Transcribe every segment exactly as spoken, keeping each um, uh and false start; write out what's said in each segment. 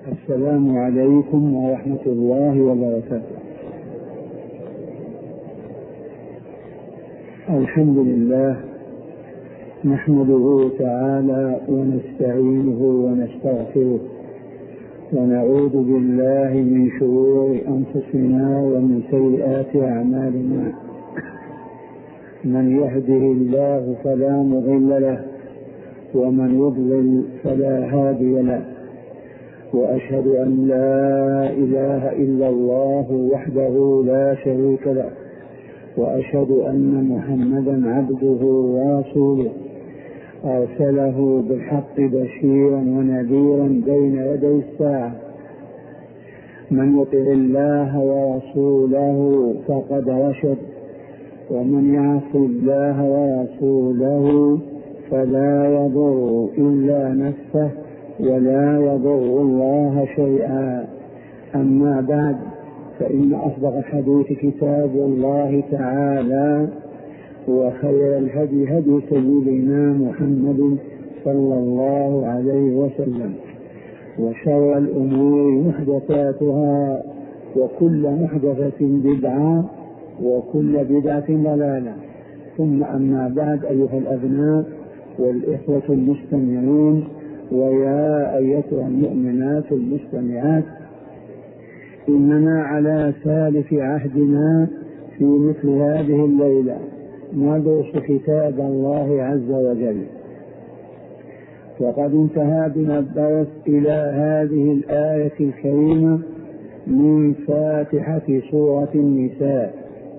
السلام عليكم ورحمة الله وبركاته. الحمد لله نحمده تعالى ونستعينه ونستغفره ونعوذ بالله من شرور أنفسنا ومن سيئات أعمالنا. من يهده الله فلا مضل له ومن يضلل فلا هادي له، وأشهد أن لا إله إلا الله وحده لا شريك له، وأشهد أن محمدا عبده ورسوله أرسله بالحق بشيرا ونذيرا بين يدي الساعة. من يطع الله ورسوله فقد رشد، ومن يعص الله ورسوله فلا يضر إلا نفسه ولا يضر الله شيئا. أما بعد، فإن أصدق الحديث كتاب الله تعالى، وخير الهدي هدي سيدنا محمد صلى الله عليه وسلم، وشر الأمور محدثاتها، وكل محدثة بدعة، وكل بدعة ضلالة. ثم أما بعد، أيها الأبناء والإخوة المستمعون، ويا أيتها المؤمنات المستمعات، إننا على سالف عهدنا في مثل هذه الليلة ندرس كتاب الله عز وجل. وقد انتهى بنا الدرس إلى هذه الآية الكريمة من فاتحة سورة النساء،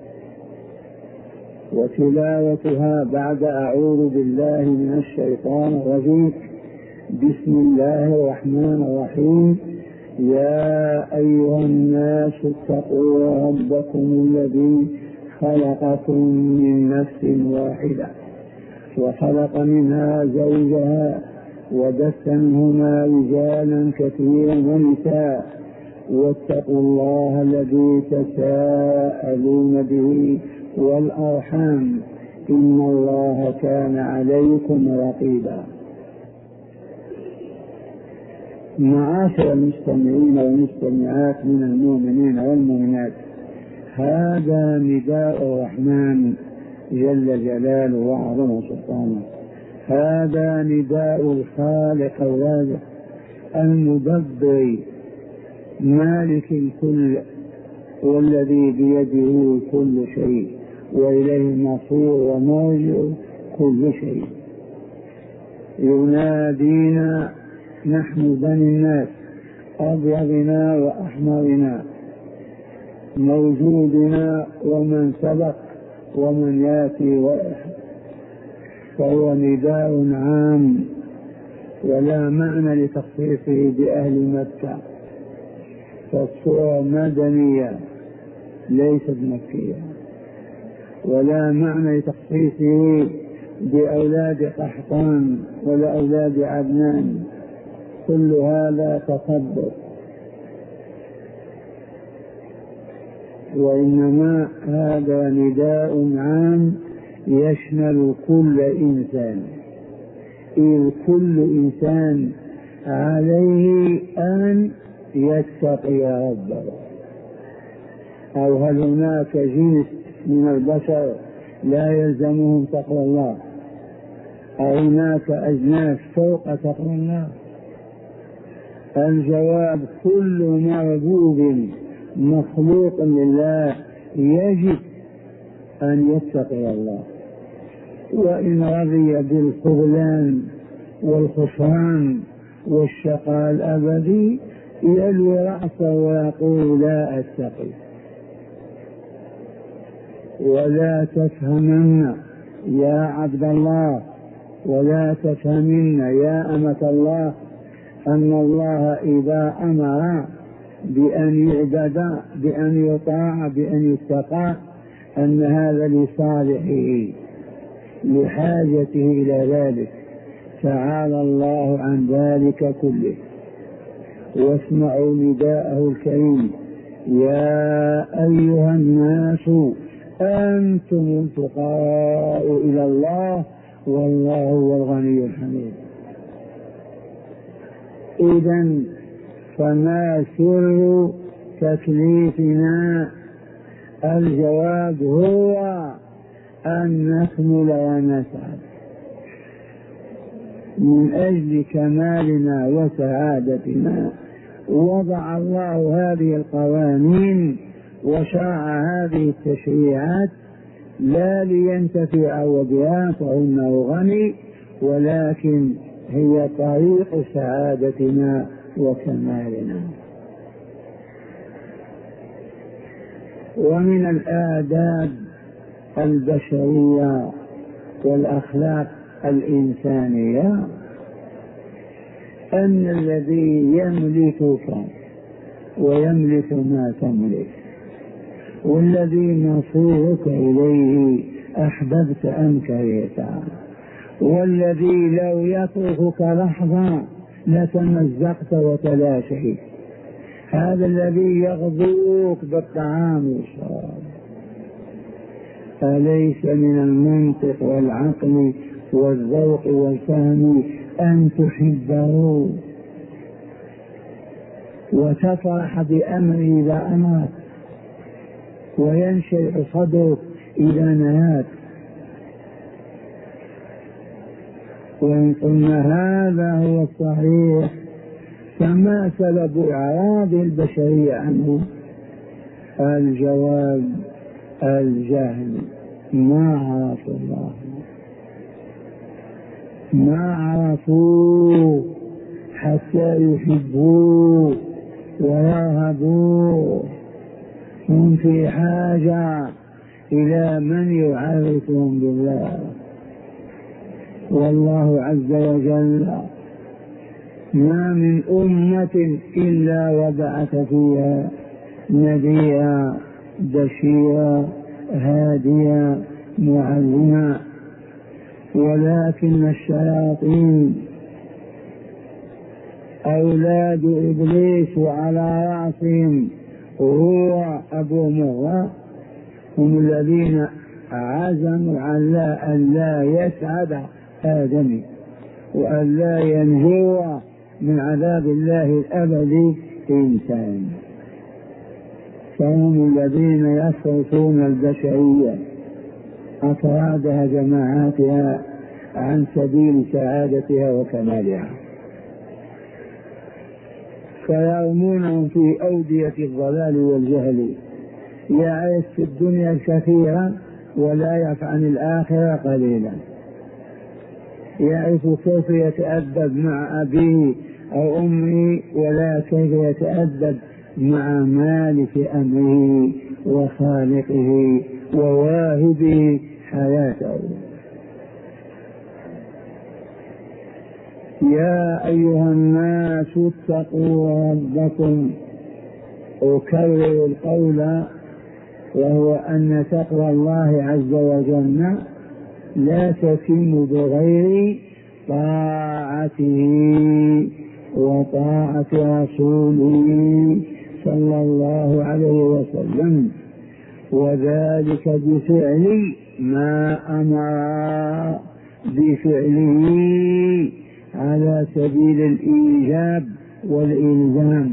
وتلاوتها بعد أعوذ بالله من الشيطان الرجيم. بسم الله الرحمن الرحيم. يا أيها الناس اتقوا ربكم الذي خلقكم من نفس واحدة وخلق منها زوجها وبث منهما رجالا كثيرا ونساء، واتقوا الله الذي تساءلون به والأرحام، إن الله كان عليكم رقيبا. معاشر المستمعين والمستمعات من المؤمنين والمؤمنات، هذا نداء الرحمن جل جلاله وعظم سلطانه، هذا نداء الخالق الرازق المدبر مالك الكل، والذي بيده كل شيء، وإليه المصير ومرجع كل شيء. ينادينا نحن بني الناس، أبيضنا وأحمرنا، موجودنا ومن سبق ومن ياتي ويحب، فهو نداء عام ولا معنى لتخصيصه بأهل مكة، فالصورة مدنية ليست مكية، ولا معنى لتخصيصه بأولاد قحطان ولا أولاد عدنان، كل هذا تخبط، وإنما هذا نداء عام يشمل كل إنسان، إذ كل إنسان عليه أن يتقي ربه. أو هل هناك جنس من البشر لا يلزمهم تقوى الله؟ أو هناك أجناس فوق تقوى الله؟ الجواب: كل مربوب مخلوق لله يجب أن يتقي الله، وإن رضي بالخذلان والخسران والشقاء الأبدي يلوي رأسه ويقول لا أتقي. ولا تفهمن يا عبد الله، ولا تفهمن يا أمة الله، أن الله إذا أمر بأن يعبد، بأن يطاع، بأن يتقى، أن هذا لصالحه، لحاجته إلى ذلك. تعالى الله عن ذلك كله. واسمعوا نداءه الكريم: يا أيها الناس أنتم الفقراء إلى الله والله هو الغني الحميد. إذن فما سر تكليفنا؟ الجواب هو أن نكمل ونسعد من أجل كمالنا وسعادتنا. وضع الله هذه القوانين وشرع هذه التشريعات لا لينتفع بها فإنه غني، ولكن هي طريق سعادتنا وكمالنا. ومن الآداب البشرية والأخلاق الإنسانية أن الذي يملكك ويملك ما تملك، والذي مصيرك إليه أحببت أم كرهت، والذي لو يتركك لحظة لتمزقت وتلاشيت، هذا الذي يغضوك بالطعام والشراب، أليس من المنطق والعقل والذوق والفهم أن تحبه وتفرح بأمره إذا أمرك وينشرح صدرك إذا نهاك؟ وإن قلنا هذا هو الصحيح فما سبب إعراض البشرية عنه؟ الجواب الجهل، ما عرفوا الله، ما عرفوا حتى يحبوه ويرهبوه. هم في حاجة إلى من يعرفهم بالله. والله عز وجل ما من أمة إلا وبعث فيها نبيا بشيرا هاديا معلما، ولكن الشياطين أولاد إبليس على رأسهم هو أبو مرة هم الذين عزموا على أن لا يسعد آدم وأن لا ينجو من عذاب الله الأبدي إنسان، فهم الذين يصرفون البشرية أفرادها جماعاتها عن سبيل سعادتها وكمالها، فيرمونهم في أودية الضلال والجهل، يعيش في الدنيا الكثيرة ولا يعرف عن الآخرة قليلا، يعرف كيف يتأدب مع أبيه أو أمه ولا كيف يتأدب مع مالك أمره وخالقه وواهبه حياته. يا أيها الناس اتقوا ربكم، أكرر القول وهو أن تقوى الله عز وجل لا تتم بغير طاعته وطاعة رسوله صلى الله عليه وسلم، وذلك بفعل ما أمر بفعله على سبيل الإيجاب والإلزام،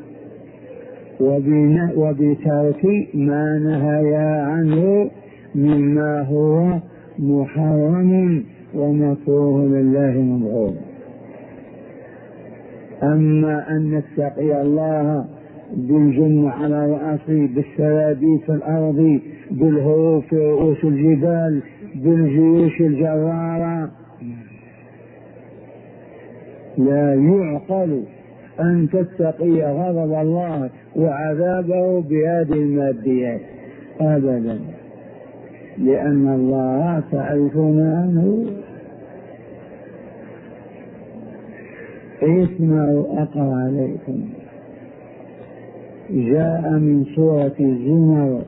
وبترك ما نهى عنه مما هو محرم ومكروه لله مبغوض. أما أن نتقي الله بالجن على رأسه، بالسرابيل في الأرض، بالهروب في رؤوس الجبال، بالجيوش الجرارة، لا يعقل أن تتقي غضب الله وعذابه بهذه الماديات أبدا، لأن الله تعرفون عنه. اسمعوا أقرأ عليكم، جاء من سورة الزمر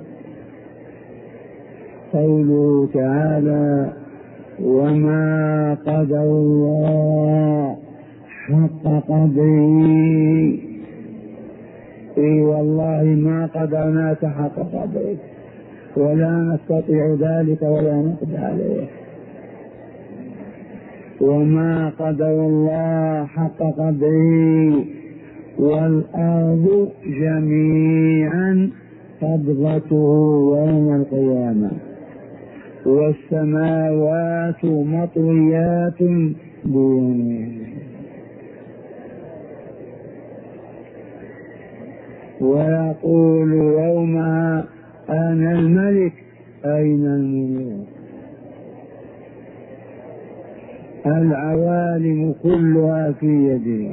قوله تعالى: وما قدر الله حق قدره. اي والله ما قدرناك حق قدرك، ولا نستطيع ذلك ولا نقدر عليه. وما قدر الله حق قدره والأرض جميعا قبضته يوم القيامة والسماوات مطويات بيمينه ويقول يومها أنا الملك أين الملوك. العوالم كلها في يده.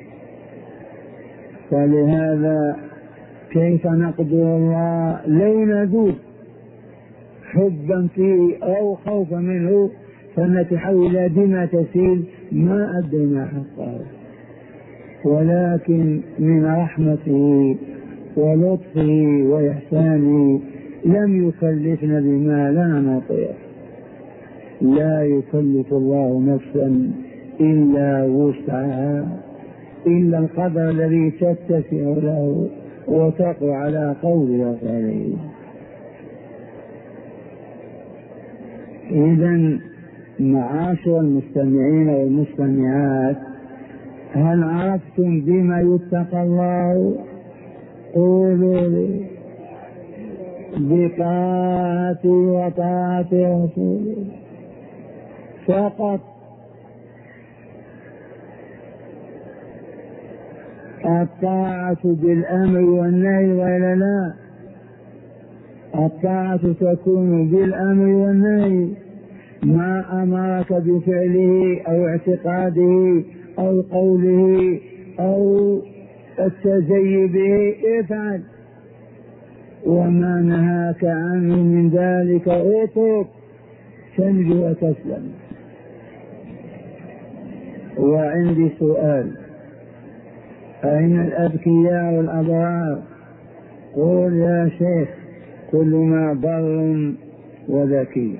فلهذا كيف نقدر الله لو ندود حبا فيه أو خوفا منه فنتحول إلى دماء تسيل ما أدينا حقه، ولكن من رحمته ولطفه وإحسانه لم يكلفنا بما لا نطيق. لا يكلف الله نفسا إلا وسعها، إلا القدر الذي تتسع له وتقع على قول وفعله. إذن معاشر المستمعين والمستمعات، هل عرفتم بما يتقى الله؟ قولوا لي. بطاعته وطاعة رسوله فقط. الطاعة بالأمر والنهي ولا لا؟ الطاعة تكون بالأمر والنهي، ما أمرك بفعله أو اعتقاده أو قوله أو التزيي به افعل، وما نهاك عنه من ذلك اترك تنجو وتسلم. وعندي سؤال، أين الأذكياء والأبرار؟ قول يا شيخ كل ما بر وذكي.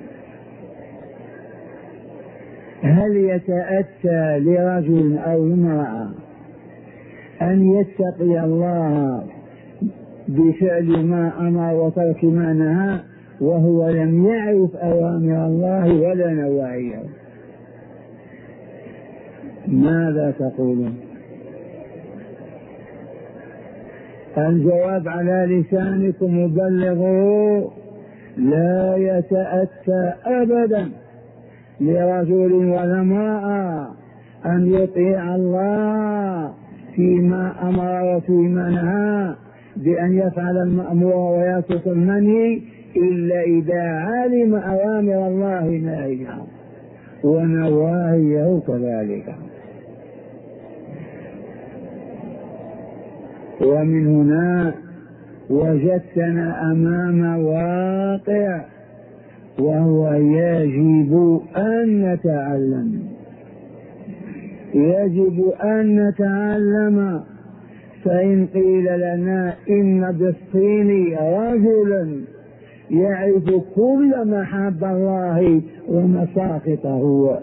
هل يتأتى لرجل أو امرأة أن يتقي الله بفعل ما أمر وترك ما نهى وهو لم يعرف أوامر الله ولا نواهيه؟ ماذا تقولون؟ الجواب على لسانكم مبلغه. لا يتأتى أبدا لرجل ولا امرأة أن يطيع الله فيما أمر وفيما نهى بأن يفعل المأمور ويترك المنهي إلا إذا علم أوامر الله نهيها ونواهيه كذلك. ومن هنا وجدتنا أمام واقع، وهو يجب أن نتعلم، يجب أن نتعلم. فإن قيل لنا إن بالصين رجلا يعرف كل محاب الله ومساخطه،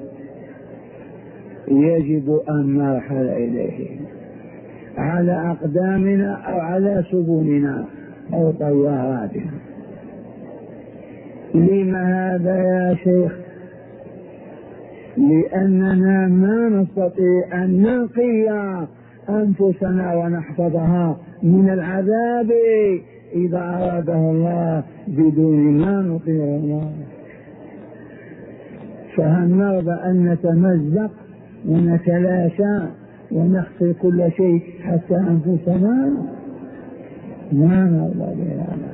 يجب أن نرحل إليه على أقدامنا أو على سبلنا أو طياراتنا. لما هذا يا شيخ؟ لأننا ما نستطيع أن ننقي أنفسنا ونحفظها من العذاب إذا أراده الله بدون ما نطيع الله. فهل نرضى أن نتمزق ونتلاشى ونخسر كل شيء حتى أنفسنا؟ ما نرضى بهذا.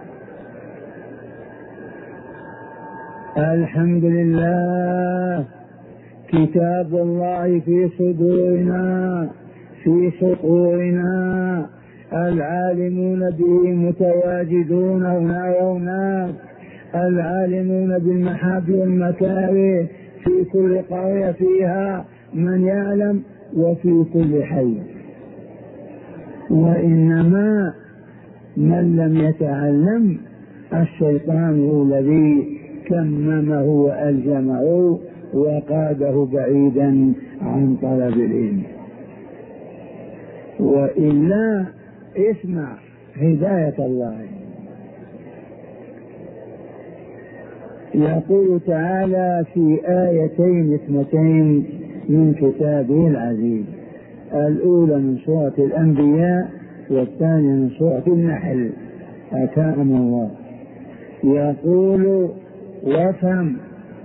الحمد لله كتاب الله في صدورنا في سطورنا، العالمون به متواجدون هنا وهناك، العالمون بالمحاب والمكاره في كل قرية فيها من يعلم وفي كل حي. وإنما من لم يتعلم الشيطان هو الذي كممه وألجمه وقاده بعيدا عن طلب العلم. وإلا اسمع هداية الله. يقول تعالى في آيتين اثنتين من كتابه العزيز: الأولى من سورة الأنبياء والثانية من سورة النحل. أتاهم الله يقول وفهم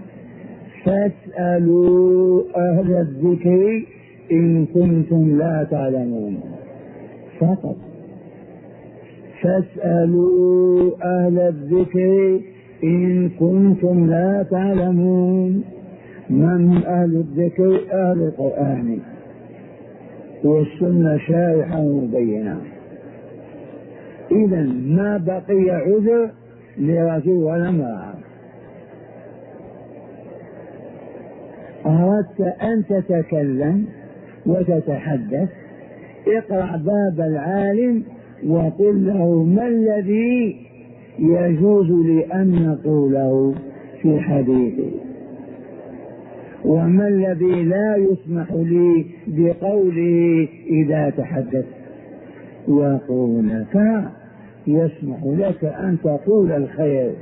فاسألوا أهل الذكر إن كنتم لا تعلمون. فقط فاسألوا أهل الذكر إن كنتم لا تعلمون. من أهل الذكر؟ أهل القرآن والسنة شارحة مبينة. إذا ما بقي عذر لرجل ولا امرأة. أردت أن تتكلم وتتحدث، اقرأ باب العالم وقل له ما الذي يجوز لي أن نقوله في حديثي، وما الذي لا يسمح لي بقوله إذا تحدث. يقول لك يسمح لك أن تقول الخير،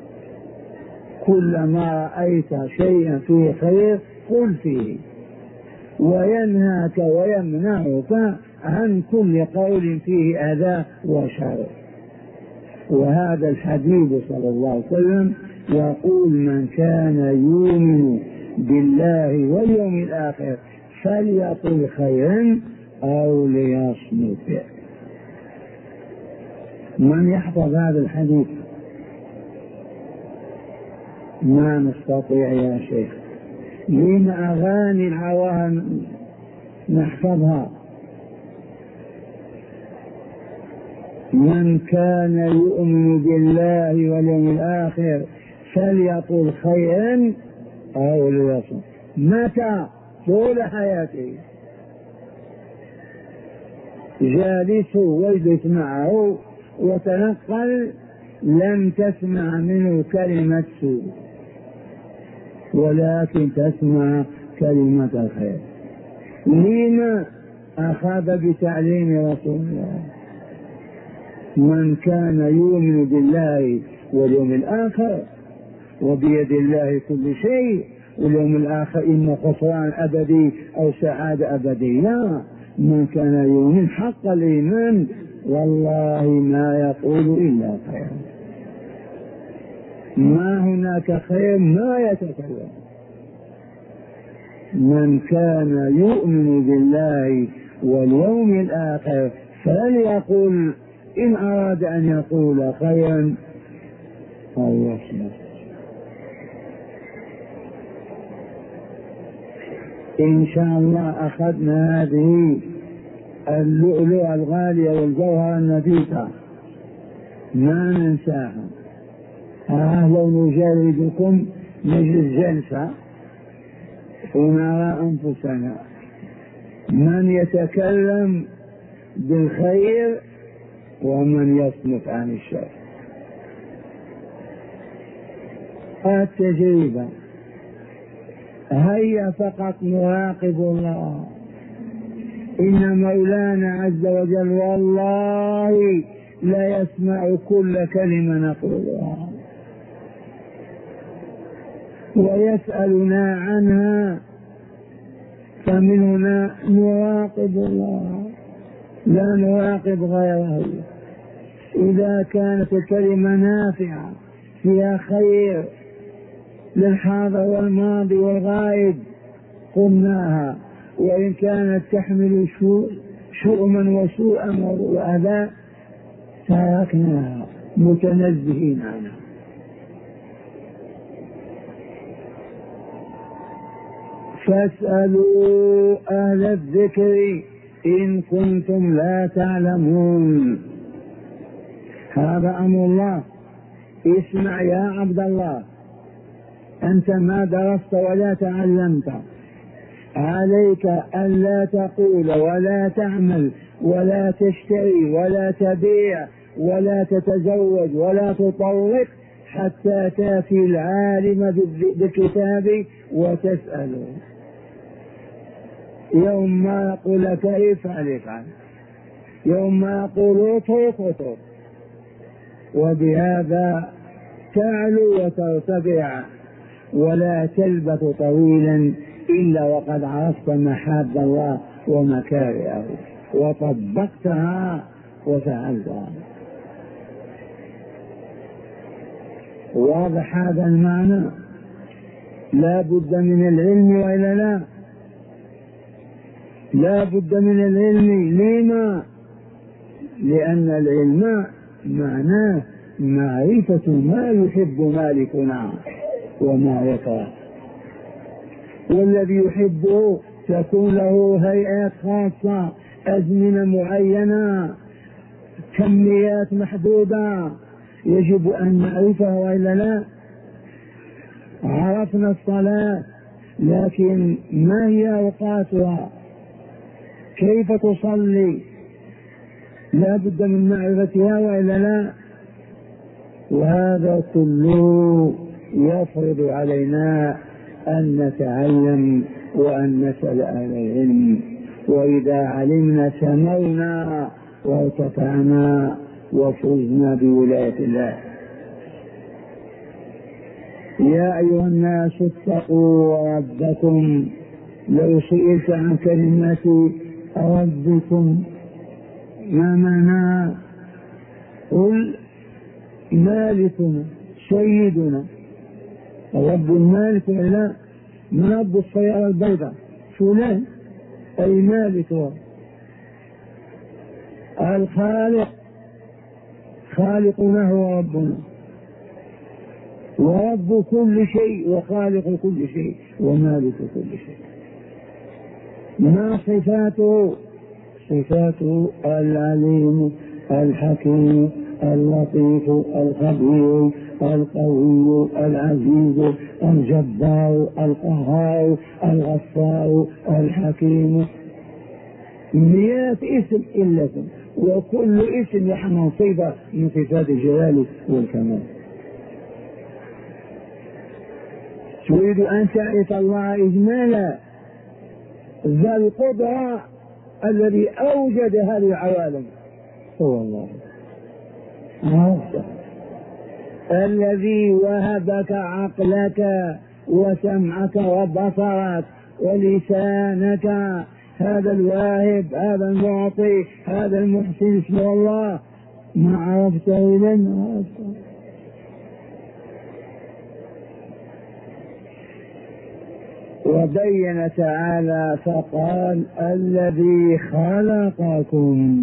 كلما رأيت شيئا فيه خير قل فيه، وينهاك ويمنعك عن كل قول فيه أذى وشر. وهذا الحبيب صلى الله عليه وسلم يقول من كان يؤمن بالله واليوم الآخر فليقل خيرا أو ليصمت. من يحفظ هذا الحديث؟ ما نستطيع يا شيخ، لين أغاني العوام نحفظها. من كان يؤمن بالله واليوم الآخر فليقل خيرا أو ليصمت. متى؟ طول حياته جالسه واجلس معه وتنقل لم تسمع منه كلمة سوء، ولكن تسمع كلمة الخير. لما؟ أخذ بتعليم رسول الله. من كان يؤمن بالله واليوم الآخر وبيد الله كل شيء، واليوم الآخر إما خسران أبدي أو سعادة أبدية. من كان يؤمن حق الإيمان والله ما يقول إلا خير، ما هناك خير ما يتكلم. من كان يؤمن بالله واليوم الآخر فليقل إن أراد أن يقول خيرا أو يصمت. إن شاء الله أخذنا هذه اللؤلؤة الغالية والجوهرة النفيسة ما ننساها. ها لو نجاوبكم نجلس جلسة ونرى أنفسنا من يتكلم بالخير ومن يصمت عن الشر. التجربة هيا فقط نراقب الله. إن مولانا عز وجل والله لا يسمع كل كلمة نقولها ويسألنا عنها، فمن هنا نراقب الله لا نراقب غيره. إذا كانت الكلمة نافعة فيها خير للحاضر والماضي والغائب قمناها، وإن كانت تحمل شؤما وسوءا وأذى تركناها متنزهين عنها. فاسألوا أهل الذكر إن كنتم لا تعلمون. هذا أمر الله. اسمع يا عبد الله، أنت ما درست ولا تعلمت، عليك أن لا تقول ولا تعمل ولا تشتري ولا تبيع ولا تتزوج ولا تطلق حتى تأتي العالم بالكتاب وتسأله. يوم ما يقول لك افعل افعل، يوم ما يقول اترك اترك، وبهذا تعلو وترتفع ولا تلبث طويلا إلا وقد عرفت محاب الله ومكارهه وطبقتها وفعلتها. واضح هذا المعنى؟ لا بد من العلم وإلا لا؟ لا بد من العلم. لما؟ لأن العلم معناه معرفة ما يحب مالكنا وما يكره، والذي يحبه تكون له هيئات خاصة، أزمنة معينة، كميات محدودة يجب أن نعرفها وإلا لا؟ عرفنا الصلاة، لكن ما هي أوقاتها؟ كيف تصلي؟ لا بد من معرفتها وإلا لا؟ وهذا كله يفرض علينا أن نتعلم وأن نسأل أهل العلم، وإذا علمنا سمعنا وارتفعنا وفزنا بولاية الله. يا أيها الناس اتقوا ربكم. لو سئلت عن كلمة ربكم ما معناها؟ قل مالكنا سيدنا. رب المالك لا، من رب السيارة البيضاء فلان، أي مالك. الخالق خالقنا هو ربنا، ورب كل شيء وخالق كل شيء ومالك كل شيء. ما صفاته؟ صفاته العليم الحكيم اللطيف الخبير القوي العزيز الجبار القهار الغفار الحكيم. مئات اسم إلا اسم، وكل اسم يحمل صفة من صفات الجلال والكمال. تريد أن تعرف الله إجمالا، ذا القدرة الذي أوجد هذه العوالم هو الله، الذي وهبك عقلك وسمعك وبصرك ولسانك. هذا الواهب، هذا المعطي، هذا المحسن اسمه الله. ما عرفته إذا ما عرفته. وبين تعالى فقال الذي خلقكم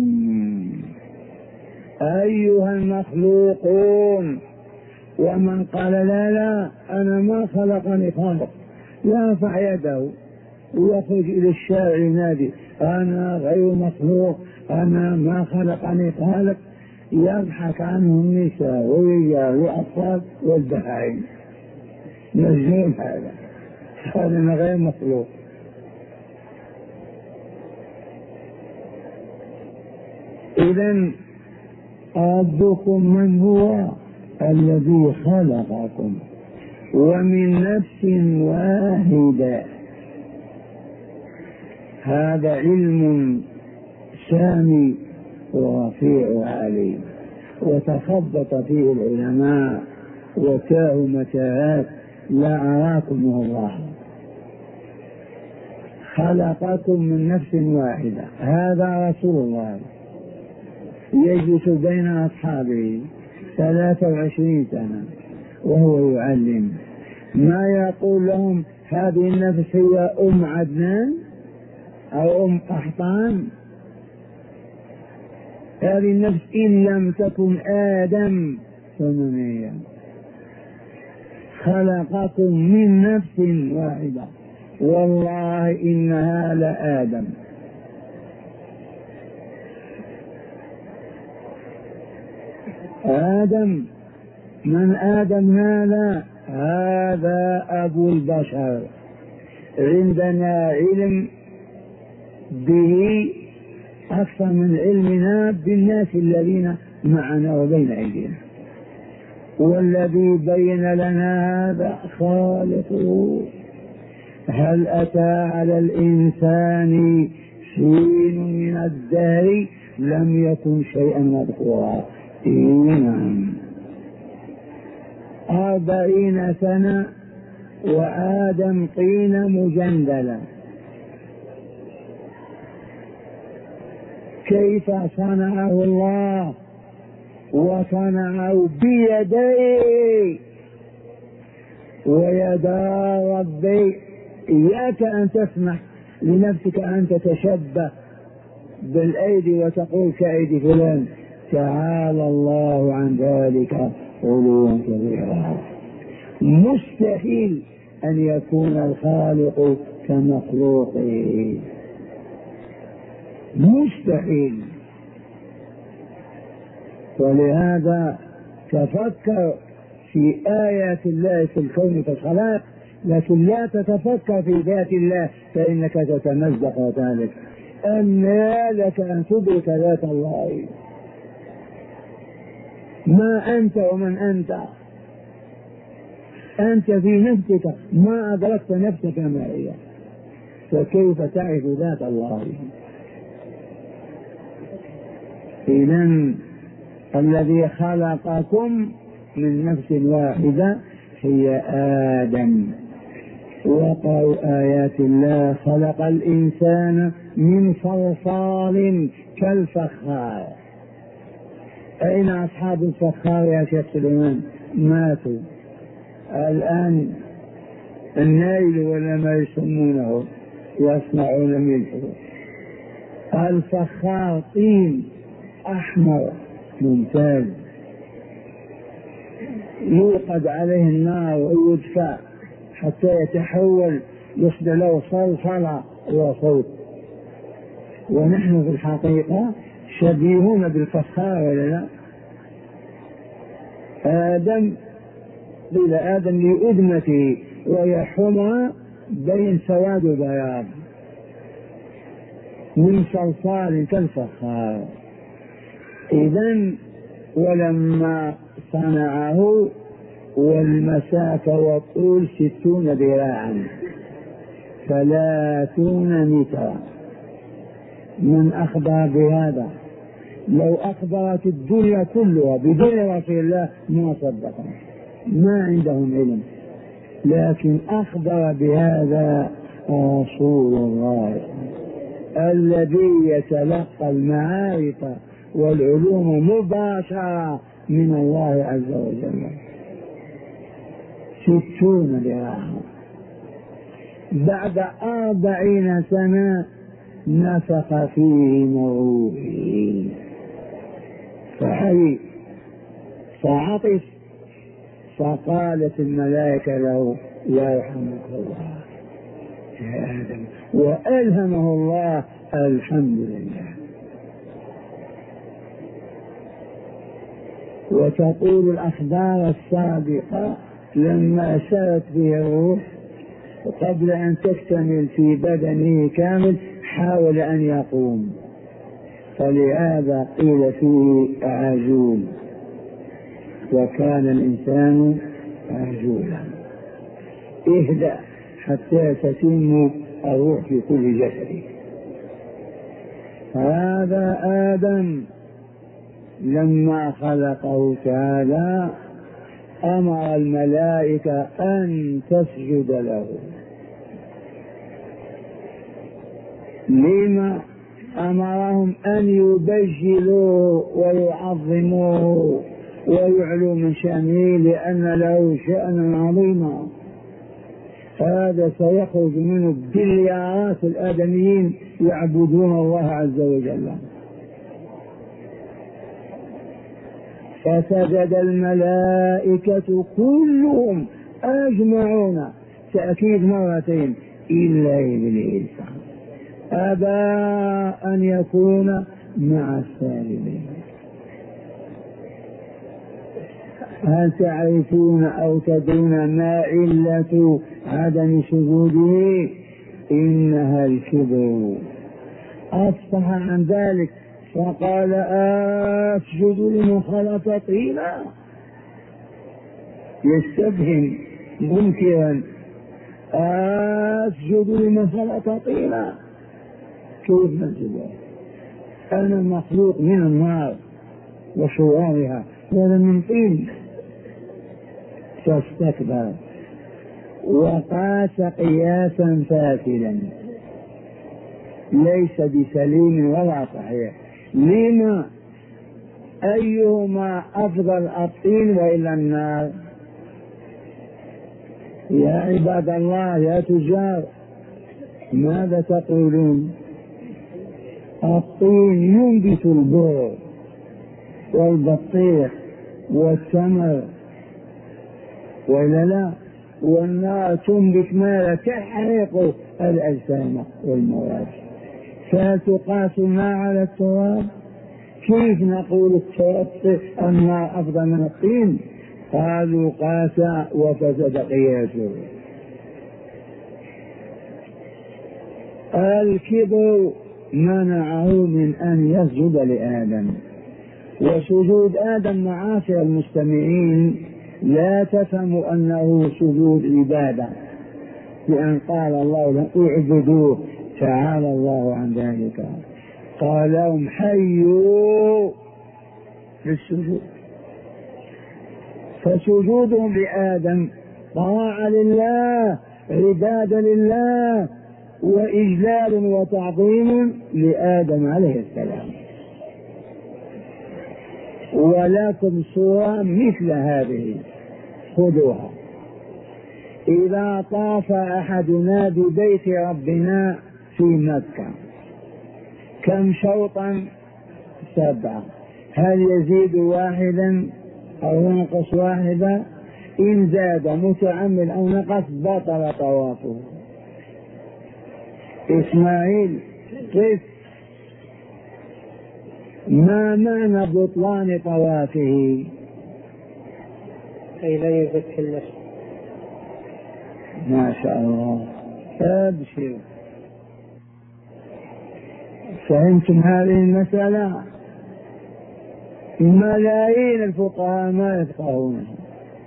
أيها المخلوقون. ومن قال لا لا أنا ما خلقني خالق، يرفع يده ويخرج إلى الشارع ينادي أنا غير مخلوق، أنا ما خلقني خالق، يضحك عنه النساء والرجال والأطفال والبهائم. مجنون هذا، هذا غير مخلوق. إذن ربكم من هو؟ الذي خلقكم ومن نفس واحدة. هذا علم سامي ورفيع وعلي، وتخبط فيه العلماء وتاهوا متاهات لا أراكم الله. خلقكم من نفس واحدة، هذا رسول الله يجلس بين أصحابه ثلاثة وعشرين سنة وهو يعلم. ما يقول لهم هذه النفس هي أم عدنان أو أم قحطان، هذه النفس إن لم تكن آدم فمن هي؟ خلقكم من نفس واحدة، والله إنها لآدم. آدم من آدم؟ هذا هذا أبو البشر. عندنا علم به أكثر من علمنا بالناس الذين معنا وبين أيدينا، والذي بين لنا هذا خالقه. هل أتى على الإنسان حين من الدهر لم يكن شيئا مذكورا؟ نعم. أربعين سنة وآدم طين مجندلا، كيف صنعه الله، وصنعه بيديه، ويدا ربي. إياك أن تسمح لنفسك أن تتشبه بالأيدي وتقول كأيدي فلان، تعالى الله عن ذلك علوا كبيرا. مستحيل أن يكون الخالق كمخلوقه، مستحيل. ولهذا تفكر في آيات الله في الكون كالخلاق، لكن لا تتفكر في ذات الله فإنك تتمزق ذلك. أما لك أن تدرك ذات الله؟ ما أنت ومن أنت؟ أنت في نفسك ما أدركت نفسك ما هي، فكيف تعرف ذات الله؟ إذن الذي خلقكم من نفس واحدة هي آدم. وقرأوا آيات الله: خلق الإنسان من صلصال كالفخار. أين أصحاب الفخار يا شيخ سليمان؟ ماتوا الآن. النايل ولا ما يسمونه يصنعون منه. الفخار طين أحمر ممتاز، يوقد عليه النار ويدفع حتى يتحول يصبح له صلصلة وصوت. ونحن في الحقيقة شبيهون بالفخار ولا لا؟ آدم قيل آدم لأدمته وهي حمى بين سواد وبياض، من صلصال كالفخار. إذن ولما صنعه والمسافة والطول ستون ذراعا ثلاثون مترا. من أخبر بهذا؟ لو أخبرت الدنيا كلها بدون رسول الله ما صدقنا، ما عندهم علم، لكن أخبر بهذا رسول الله الذي يتلقى المعارف والعلوم مباشرة من الله عز وجل. ستون ذراعا. بعد أربعين سنة نفخ فيه من روحه فحي فعطس، فقالت الملائكة له: يرحمك الله يا آدم. وألهمه الله الحمد لله. وتقول الأخبار السابقة: لما سرت به الروح قبل أن تكتمل في بدنه كامل حاول أن يقوم، فلهذا قيل فيه عجول، وكان الإنسان عجولا. اهدأ حتى تتم الروح في كل جسد. هذا آدم لما خلقه تعالى أمر الملائكة أن تسجد له. لما أمرهم أن يبجلوا ويعظموه ويعلوا من شأنه؟ لأن له شأنا عظيما. هذا سيخرج منه بليارات الآدميين يعبدون الله عز وجل. فسجد الملائكة كلهم أجمعون، تأكيد مرتين، إلا إبليس أبى أن يكون مع الساجدين. هل تعرفون أو تدرون ما علة عدم سجوده؟ إنها الكبر. أصفح عن ذلك فقال: أسجد لمن خلق طينا. يستفهم منكرا: أسجد لمن خلق طينا. كيف نسجد؟ أنا مخلوق من النار وشرارها، ولا من طين. فاستكبر وقاس قياسا فاسدا ليس بسليم ولا صحيح. لما؟ أيهما أفضل، الطين وإلا النار؟ يا عباد الله يا تجار ماذا تقولون؟ الطين ينبت البر والبطيخ والتمر وإلا لا، والنار تنبت ما تحرق الأجسام والمواد. فهل تقاس النار على التراب؟ كيف نقول التراب النار أفضل من الطين؟ قالوا قاس وفسد قياسه. الكبر منعه من أن يسجد لآدم، وسجود آدم معاشر المستمعين لا تفهم أنه سجود عبادة، لأن قال الله له اعبدوه، تعالى الله عن ذلك، قال لهم حيوا للسجود. فسجودهم لآدم طاعة لله، عبادة لله، وإجلال وتعظيم لآدم عليه السلام. ولكم صورة مثل هذه خذوها. إذا طاف أحدنا ببيت ربنا في مكة كم شوطا؟ سبعة. هل يزيد واحدا أو ينقص واحدا؟ إن زاد متعمد أو نقص بطل طوافه. إسماعيل قف، ما معنى بطلان طوافه؟ أي لا يزكي النفس. ما شاء الله، أبشر. فهمتم هذه المسألة؟ ملايين الفقهاء ما يفقهونها.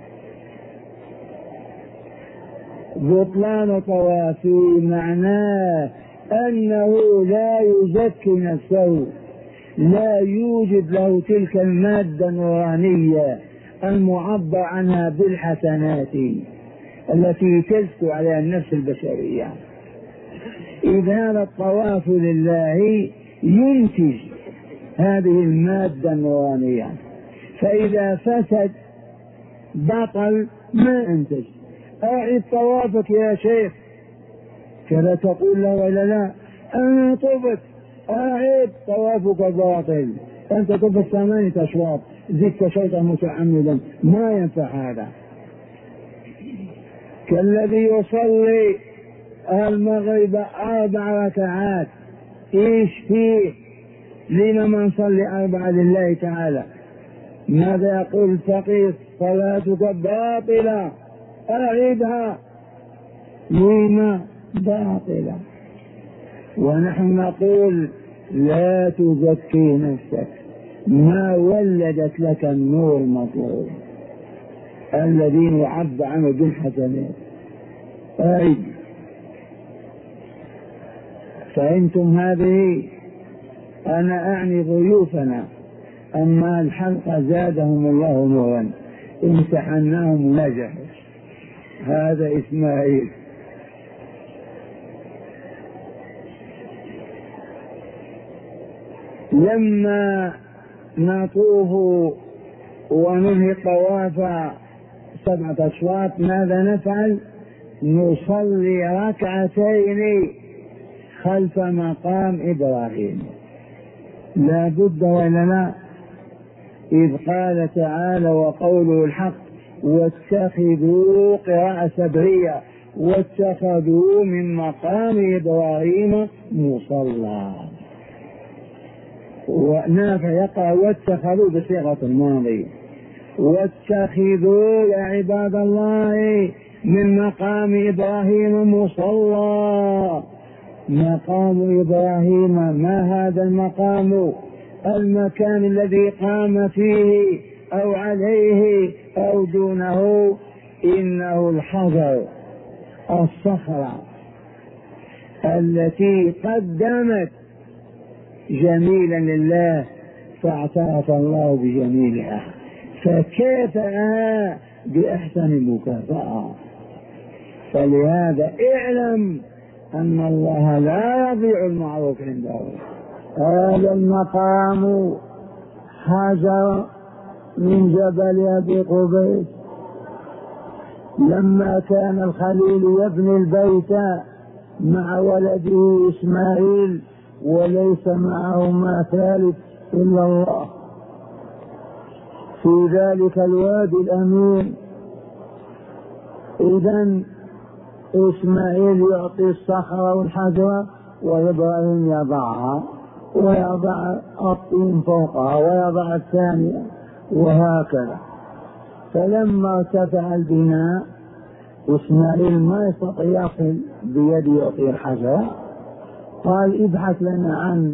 بطلان طوافه معناه أنه لا يزكي نفسه، لا يوجد له تلك المادة النورانية المعبر عنها بالحسنات التي تزكو على النفس البشرية. إذ هذا الطواف لله ينتج هذه المادة النورانية، فإذا فسد بطل ما أنتج. أعد طوافك يا شيخ، كذا تقول له ولا لا؟ أنا طفت، أعد طوافك باطل، أنت طفت ثمانية أشواط زدت شوطا متعمدا، ما ينفع هذا. كالذي يصلي المغرب أربع ركعات، إيش فيه؟ لما ما نصلي أربعة لله تعالى؟ ماذا يقول الفقيه؟ صلاتك باطلة، أعيدها. لما باطلة؟ ونحن نقول لا تزكي نفسك، ما ولدت لك النور المطلوب الذي يعبر عنه بالحسنات. أعيد. فهمتم هذه؟ أنا أعني ضيوفنا، أما الحلقة زادهم الله نورا، امتحناهم نجحوا. هذا إسماعيل. لما نطوف وننهي الطواف سبعة أشواط ماذا نفعل؟ نصلي ركعتين خلف مقام إبراهيم. لا بد ولا لا؟ إذ قال تعالى وقوله الحق واتخذوا قراءة سبعية واتخذوا من مقام إبراهيم مصلى. ونافع يقع واتخذوا بصيغة الماضي. واتخذوا يا عباد الله من مقام إبراهيم مصلى. مقام إبراهيم ما هذا المقام؟ المكان الذي قام فيه أو عليه أو دونه، إنه الحجر، الصخرة التي قدمت جميلا لله فاعترف الله بجميلها فكافأها بأحسن مكافأة. فلهذا اعلم أن الله لا يضيع المعروف عنده هذا المقام حجر من جبل أبي قبيس. لما كان الخليل يبني البيت مع ولده إسماعيل وليس معهما ثالث إلا الله في ذلك الوادي الأمين، إذن إسماعيل يعطي الصخرة والحجرة وإبراهيم يضعها ويضع الطين فوقها ويضع الثانية وهكذا. فلما ارتفع البناء إسماعيل ما يستطيع يصل بيده يعطي الحجرة، قال ابحث لنا عن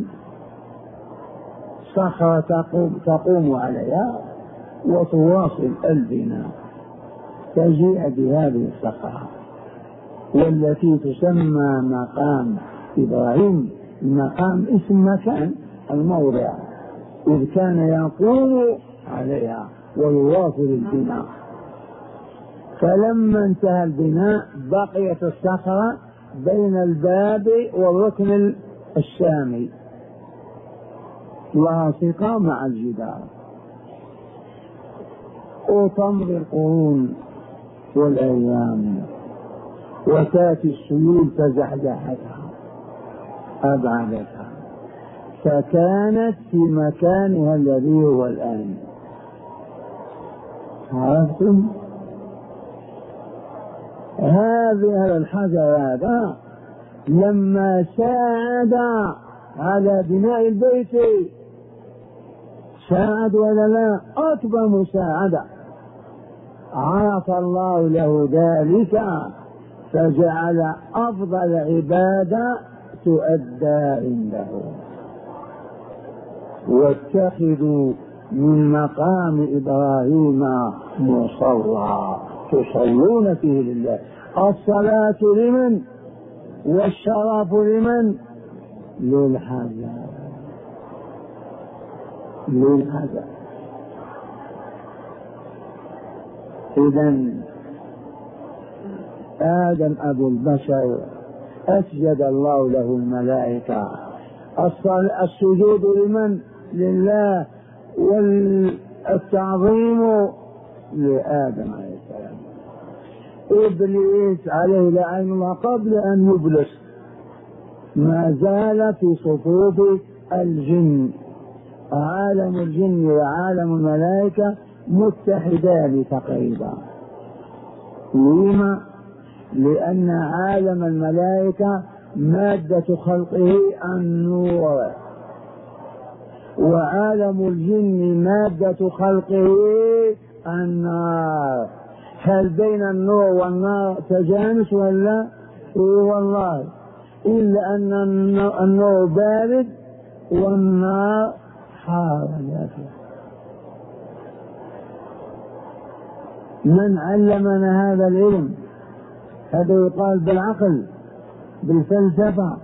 صخرة تقوم, تقوم عليها وتواصل البناء، تجيء بهذه الصخرة والتي تسمى مقام إبراهيم. المقام اسم مكان الموضع إذ كان يقوم عليها ويواصل البناء. فلما انتهى البناء بقيت الصخرة بين الباب والركن الشامي لاصقة مع الجدار، وتمضي القرون والأيام وتأتي السيول فزحزحتها أبعدتها فكانت في مكانها الذي هو الآن. عرفتم؟ هذا الحجر هذا لما ساعد على بناء البيت ساعد ولا لا؟ أكبر مساعدة. عرف الله له ذلك فجعل أفضل عبادة تؤدى عنده. واتخذوا من مقام إبراهيم مصلى تصلون فيه لله. الصلاة لمن؟ والشرف لمن؟ للحجر للحجر. إذن آدم أبو البشر أسجد الله له الملائكة. السجود لمن؟ لله، والتعظيم لآدم عليه السلام. إبليس عليه لعن الله قبل أن يبلس ما زال في صفوف الجن. عالم الجن وعالم الملائكة متحدان تقريبا. لما؟ لأن عالم الملائكة مادة خلقه النور، وعالم الجن مادة خلقه النار. هل بين النور والنار تجانس ولا؟ إيه والله، إلا أن النور بارد والنار حار. من علمنا هذا العلم؟ هذا يقال بالعقل بالفلسفة.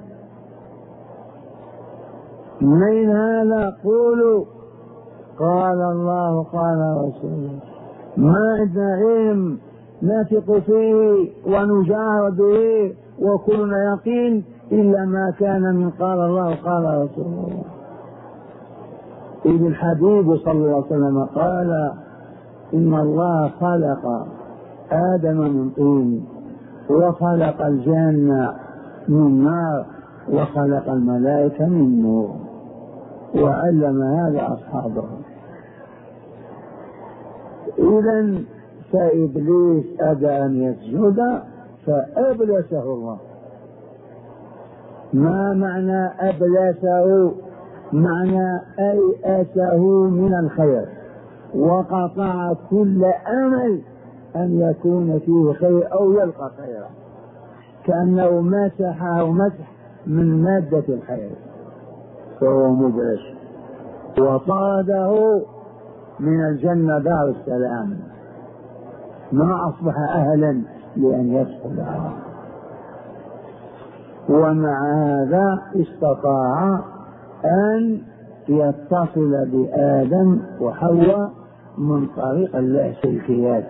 من هذا؟ قولوا قال الله قال رسوله. ما عندنا علم نثق فيه ونجاهر به وكلنا يقين إلا ما كان من قال الله قال رسول الله. إذ الحبيب صلى الله عليه وسلم قال إن الله خلق آدم من طين وخلق الجنة من نار وخلق الملائكة من نور، وعلم هذا أصحابه. إذن فإبليس أبى أن يسجد فأبلسه الله. ما معنى أبلسه؟ معنى أيأسه من الخير وقطع كل أمل أن يكون فيه خير أو يلقى خيرا، كأنه مسحه مسح من مادة الخير فهو مبلس، وطرده من الجنة دار السلام، ما أصبح أهلا لأن يدخلها. ومع هذا استطاع أن يتصل بآدم وحواء من طريق اللاسلكيات،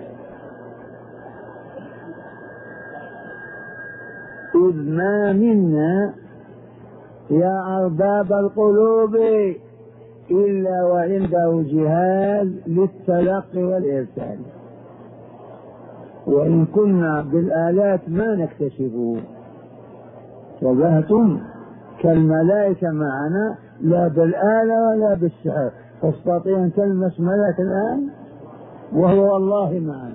إذ ما منا يا أرباب القلوب إلا وعنده جهاز للتلقي والإرسال، وإن كنا بالآلات ما نكتشفه. وبهتم كالملائكة معنا، لا بالآلة ولا بالسحر. تستطيع أن تلمس ملك الآن وهو والله معنا.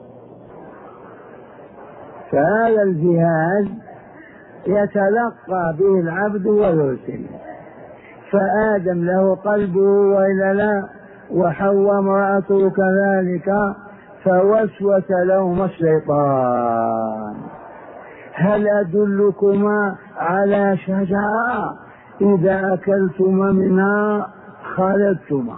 فهذا الجهاز يتلقى به العبد ويرسل. فآدم له قلبه وإلا لا، وحواء امرأته كذلك، فوسوس لهما الشيطان: هل أدلكما على شجرة إذا أكلتما منها خالدتما؟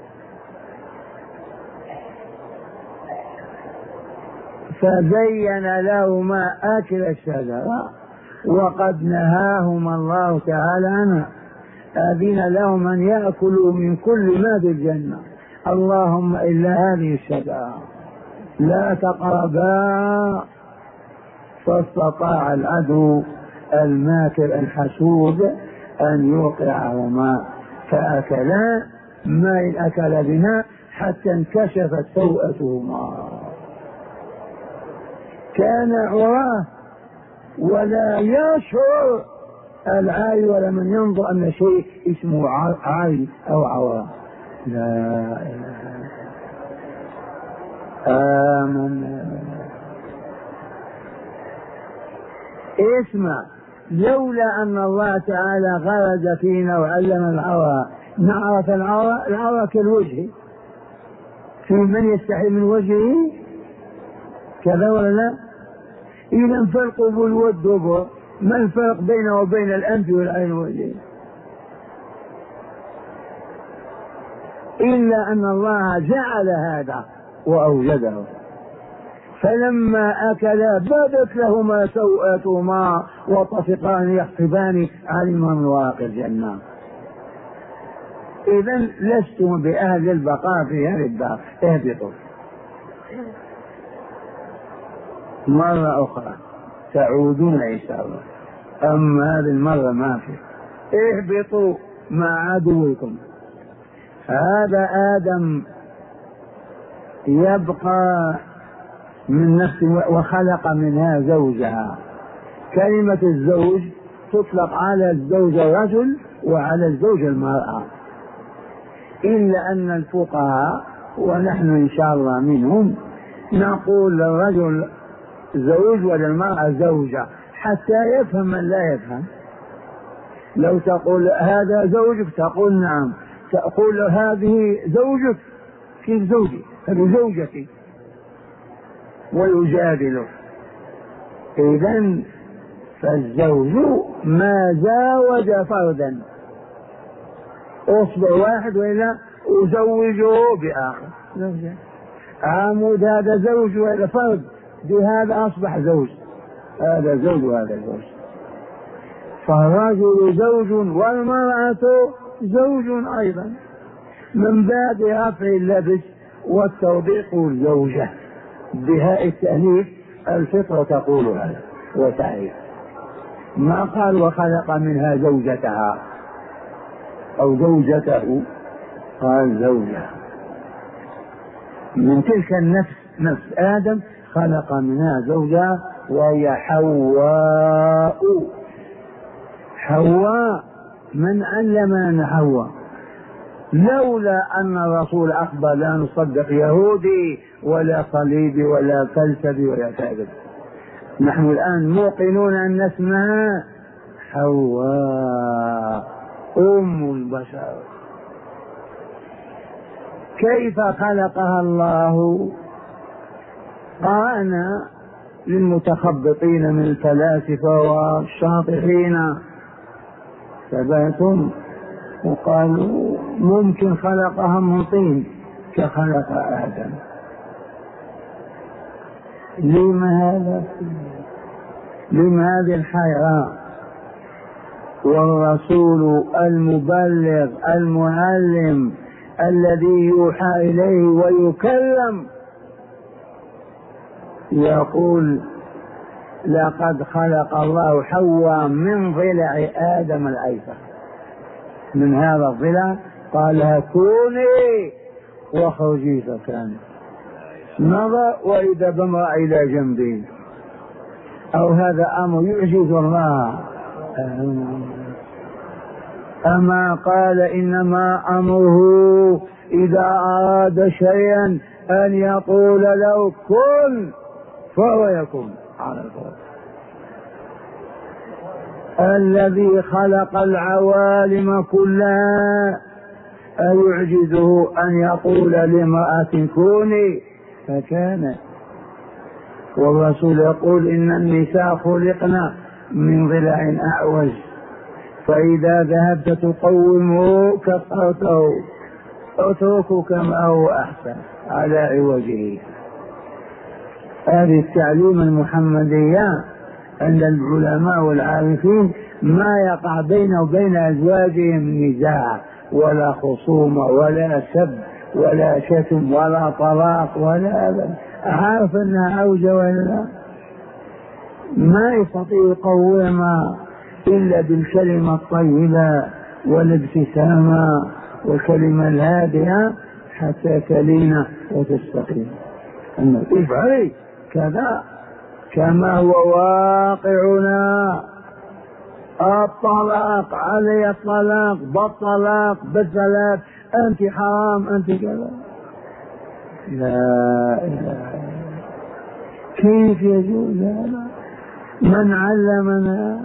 فبين لهما أكل الشجرة وقد نهاهما الله تعالى عنها. أذن لهم أن يأكلوا من كل ما في الجنة، اللهم إلا هذه الشجرة لا تقربا. فاستطاع العدو الماكر الحسود أن يوقعهما فأكلا ما إن أكل بنا حتى انكشفت سوءتهما. كان عراه ولا يشعر العاي ولا من ينظر أن شيء اسمه عاي أو عورة. لا آمن. اسمع، لولا أن الله تعالى غرز فينا وعلم العورة نعرف العورة. العورة كالوجه، في من يستحي من وجهه كذا ولا لا؟ إذا فرق بالود والدبر، ما الفرق بينه وبين الأنف والعين واليد؟ إلا أن الله جعل هذا وأوجده. فلما أكلا بدت لهما سوءاتهما وطفقان يخطبان علما من واقع الجنة. إذا لستم بأهل البقاء في هذه الدار، اهبطوا. مرة أخرى تعودون إن شاء الله، أما هذه المرة ما في. اهبطوا مع عدوكم. هذا آدم يبقى من نفسه وخلق منها زوجها. كلمة الزوج تطلق على الزوج الرجل وعلى الزوج المرأة، إلا أن الفقهاء ونحن إن شاء الله منهم نقول للرجل زوج وللمرأة زوجة حتى يفهم من لا يفهم. لو تقول هذا زوجك تقول نعم، تقول هذه زوجك كيف زوجي؟ هذه زوجتي، ويجادله. إذن فالزوج ما زاوج فردا، أصبع واحد وإلا أزوجه بآخر. عمود هذا زوج وإلا فرد، بهذا أصبح زوج، هذا زوج وهذا زوج. فالرجل زوج والمرأة زوج أيضا، من باب رفع اللبس والتوضيح الزوجة بهاء التأنيث. الفطرة تقول هذا وتعرف. ما قال وخلق منها زوجتها أو زوجته، قال زوجة. من تلك النفس نفس آدم خلق منها زوجها وهي حواء. حواء من علمنا حواء؟ لولا أن الرسول أخبر لا نصدق يهودي ولا صليبي ولا فلسفي ولا كاذب. نحن الآن موقنون أن اسمها حواء أم البشر. كيف خلقها الله؟ قرأنا للمتخبطين من الفلاسفة والشاطحين ثباتهم وقالوا ممكن خلقها من طين كخلق آدم. لما هذا؟ لما هذه الحيرة؟ والرسول المبلغ المعلم الذي يوحى إليه ويكلم يقول لقد خلق الله حواء من ضلع آدم الأيسر، من هذا الضلع قال لها كوني واخرجي فكان نظر وإذا بامرأة إلى جنبي، أو هذا أمر يعجز الله. أما قال إنما أمره إذا أراد شيئا أن يقول له كن فهو يكون على الفور. الذي خلق العوالم كلها أيعجزه أن يقول لامرأة كوني فكان؟ والرسول يقول إن النساء خلقنا من ضلع أعوج، فإذا ذهبت تقومه كسرته اتركه كما هو أحسن على عوجه. هذه التعليم المحمدية عند العلماء والعارفين ما يقع بينه وبين أزواجهم نزاع ولا خصومة ولا سب ولا شتم ولا طلاق ولا أبدا، عارف أنها أوجه ولا ما يستطيع يقومها إلا بالكلمة الطيبة والابتسامة والكلمة الهادئة حتى تلين وتستقيم. أنه افعلي كذا كما هو واقعنا، الطلاق علي الطلاق بالطلاق بالثلاث، أنت حرام أنت كذا، لا إله. كيف يجوز هذا؟ من علمنا؟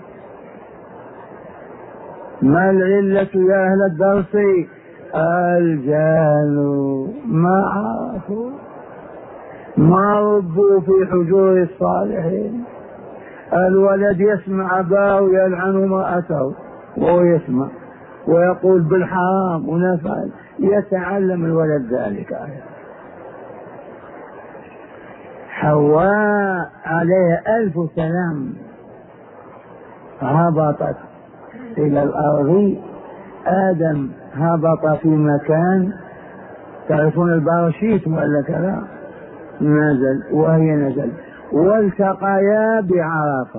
ما العلة يا أهل الدرس؟ الجهل، ما عرفوا، ما ربوا في حجور الصالحين. الولد يسمع أباه يلعن امرأته وهو يسمع ويقول بالحرام ونفعل، يتعلم الولد ذلك. حواء عليها ألف سلام هبطت إلى الأرض، آدم هبط في مكان تعرفون الباراشيت ولا كذا، نزل وهي نزل، والتقيا بعرفة.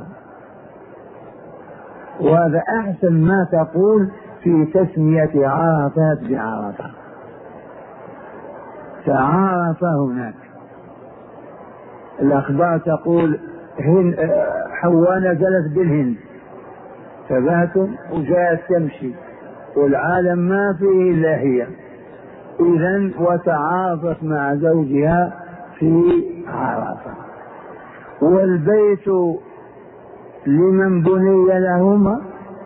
وهذا أحسن ما تقول في تسمية عرفات بعرفة، تعارف هناك. الأخبار تقول حواء نزلت بالهند فباتوا وجاءت تمشي والعالم ما فيه إلا هي، إذن وتعارفت مع زوجها في عرفة. والبيت لمن بني لهما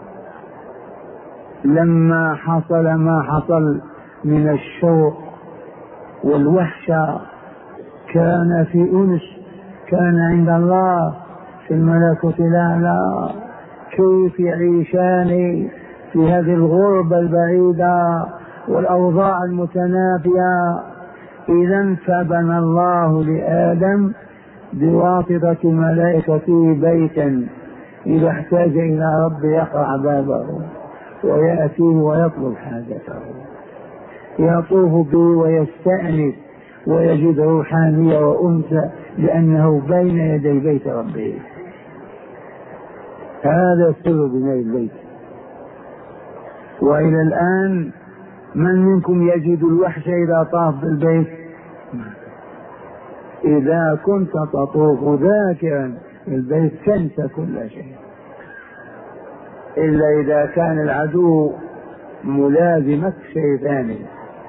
لما حصل ما حصل من الشوق والوحشة كان في أنس، كان عند الله في الملكوت الأعلى. كيف يعيشان في هذه الغربة البعيدة والأوضاع المتنافية؟ إذا فبنى الله لآدم بواسطة ملائكته بيتا، إذا احتاج إلى رب يقرع بابه ويأتيه ويطلب حاجته، يطوف به ويستأنس ويجد روحانية وأنثى لأنه بين يدي بيت ربه. هذا سر بناء البيت. وإلى الآن من منكم يجد الوحش إذا طاف بالبيت؟ إذا كنت تطوف ذاكرا البيت تنسى كل شيء، إلا إذا كان العدو ملازمك شيء ثاني.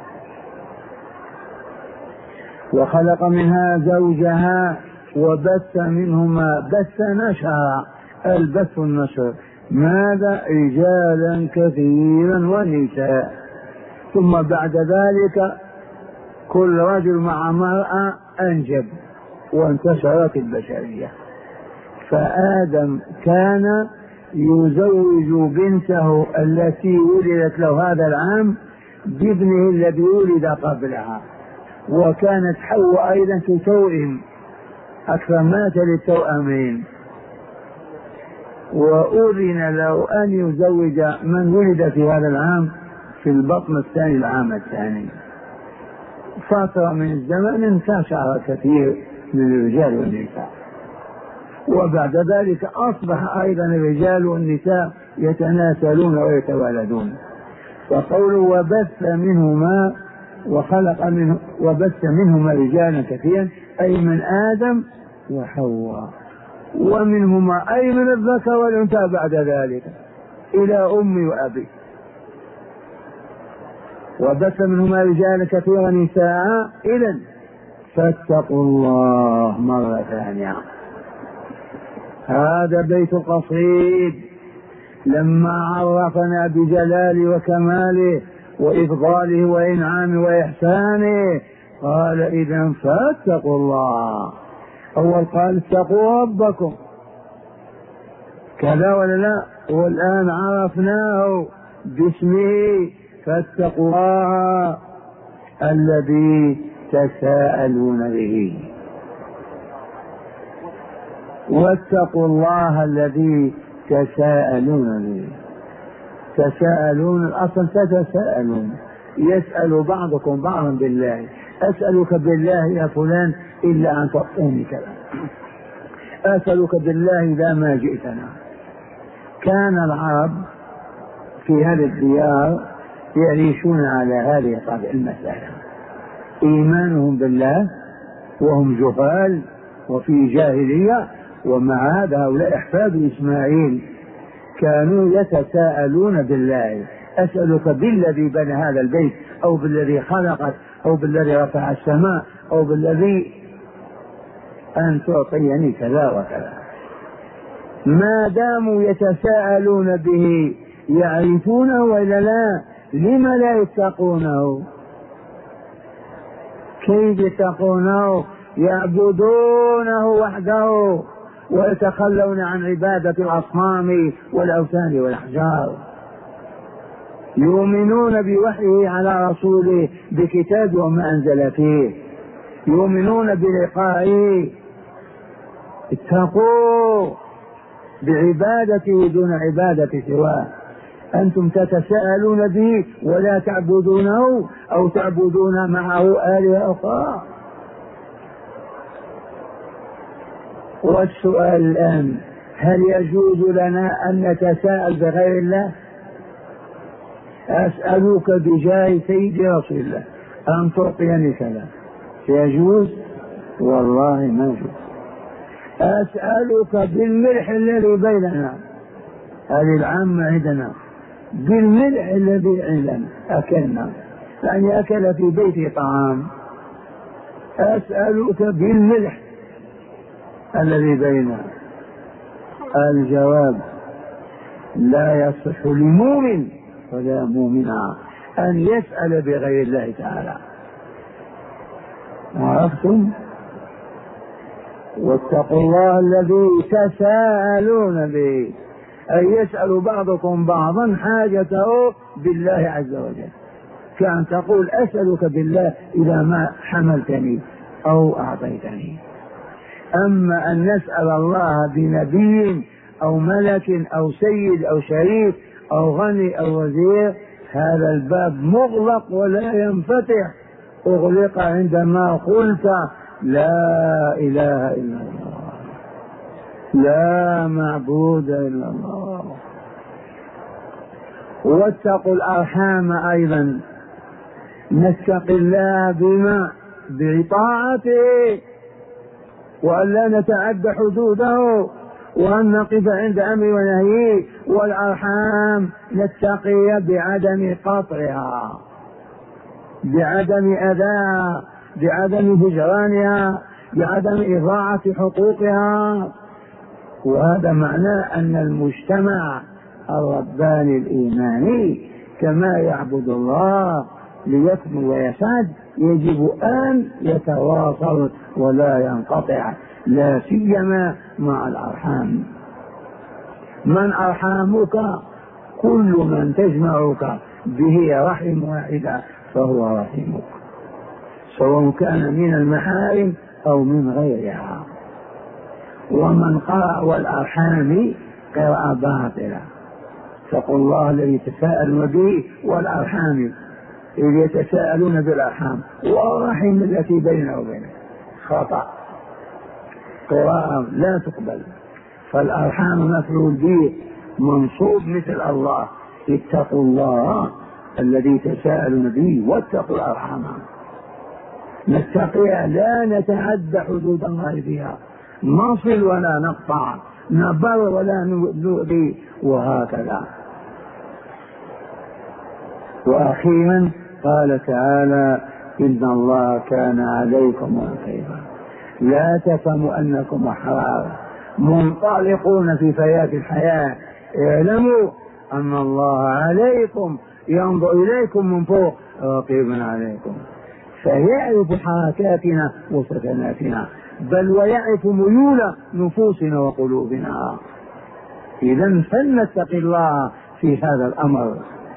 وخلق منها زوجها وبث منهما بث نشر، البث النشر ماذا؟ رجالا كثيرا ونساء. ثم بعد ذلك كل رجل مع مرأة أنجب وانتشرت البشرية. فآدم كان يزوج بنته التي ولدت له هذا العام بابنه الذي ولد قبلها، وكانت حواء أيضا كتوئم أكثر مات للتوأمين، وأذن له أن يزوج من ولد في هذا العام في البطن الثاني العام الثاني. فترة من الزمن انتشر كثير من الرجال والنساء، وبعد ذلك أصبح أيضا الرجال والنساء يتناسلون ويتوالدون. وقوله وبث منهما وخلق منه وبث منهما رجالا كثيرا أي من آدم وحواء، ومنهما أي من الذكر والأنثى بعد ذلك إلى أمي وأبي. وبث منهما رجالا كثيرا نساء إذن فاتقوا الله مرة ثانية. هذا بيت القصيد لما عرفنا بجلاله وكماله وإفضاله وإنعامه وإحسانه قال إذن فاتقوا الله. أول قال اتقوا ربكم كذا ولا لا، والآن عرفناه باسمه فاتقوا الله الذي تساءلون به. واتقوا الله الذي تساءلون به. تساءلون الأصل تتساءلون، يسأل بعضكم بعضا بالله، أسألك بالله يا فلان إلا أن تعطيني كذا، أسألك بالله إذا ما جئتنا. كان العرب في هذه الديار يعيشون على هذه المسألة، إيمانهم بالله وهم جهال وفي جاهلية، ومع هذا هؤلاء أحفاد إسماعيل كانوا يتساءلون بالله، أسألك بالذي بنى هذا البيت أو بالذي خلقت أو بالذي رفع السماء أو بالذي أن تعطيني كذا وكذا. ما داموا يتساءلون به يعرفونه وإلا لا؟ لم لا يتقونه؟ كيف يتقونه؟ يعبدونه وحده ويتخلون عن عبادة الأصنام والأوثان والأحجار. يؤمنون بوحيه على رسوله بكتاب وما أنزل فيه، يؤمنون بلقائه. اتقوا بعبادته دون عبادة سواه. أنتم تتساءلون به ولا تعبدونه أو تعبدون معه آلهة أخرى. والسؤال الآن هل يجوز لنا أن نتساءل بغير الله؟ أسألك بجاه سيد رسول الله أن تعطيني كذا، يجوز؟ والله ما يجوز. أسألك بالملح الذي بيننا، هذه العامة عندنا، بالملح الذي عندنا أكلنا، يعني أكل في بيتي طعام، أسألك بالملح الذي بيننا. الجواب لا يصح لمؤمن ولا مؤمنة أن يسأل بغير الله تعالى. عرفتم؟ واتقوا الله الذي تساءلون به، أن يسأل بعضكم بعضا حاجته بالله عز وجل، كأن تقول أسألك بالله إذا ما حملتني أو أعطيتني. أما أن نسأل الله بنبي أو ملك أو سيد أو شريف أو غني أو وزير، هذا الباب مغلق ولا ينفتح. أغلق عندما قلت لا إله إلا الله، لا معبود إلا الله. واتقوا الأرحام أيضا، نتقي الله بما بطاعته وأن لا نتعدى حدوده وأن نقف عند أمر ونهيه. والأرحام نتقي بعدم قطعها، بعدم أذاها، بعدم هجرانها، بعدم إضاعة حقوقها. وهذا معناه أن المجتمع الرباني الإيماني كما يعبد الله ليكمل ويسعد يجب أن يتواصل ولا ينقطع، لا سيما مع الأرحام. من أرحامك؟ كل من تجمعك به رحم واحدة فهو رحمك، سواء كان من المحارم أو من غيرها. ومن قرأ والأرحام قراءة باطلة. اتقوا الله الذي تساءلون به والأرحام، إذ يتساءلون بالأرحام والرحم التي بينه وبينه، خطأ، قراءة لا تقبل. فالأرحام مفعول به منصوب مثل الله. اتقوا الله الذي تساءلون به واتقوا الأرحام. نتقيها لا نتعدى حدود الله فيها، نصل ولا نقطع، نبر ولا نؤذي، وهكذا. وأخيرا قال تعالى إن الله كان عليكم رقيبا. لا تفهموا أنكم أحرار منطلقون في فيات الحياة، اعلموا أن الله عليكم ينظر إليكم من فوق رقيبا عليكم، فيعرف حركاتنا وسكناتنا، بل ويعرف ميول نفوسنا وقلوبنا. إذا فلنتق الله في هذا الأمر.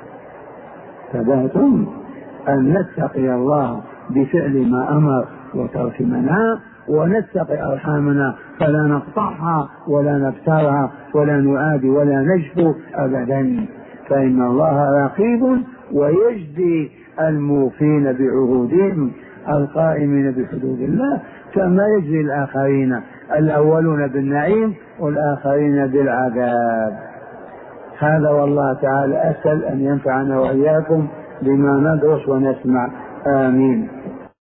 فباتم أن نتقي الله بفعل ما أمر وترك ما نهى، ونتقي أرحامنا فلا نقطعها ولا نبترها ولا نعادي ولا نجفو أبدا، فإن الله رقيب ويجزي الموفين بعهودهم القائمين بحدود الله كما يجزي الآخرين، الأولون بالنعيم والآخرين بالعذاب. هذا والله تعالى أسأل أن ينفعنا وإياكم بما ندرس ونسمع. آمين.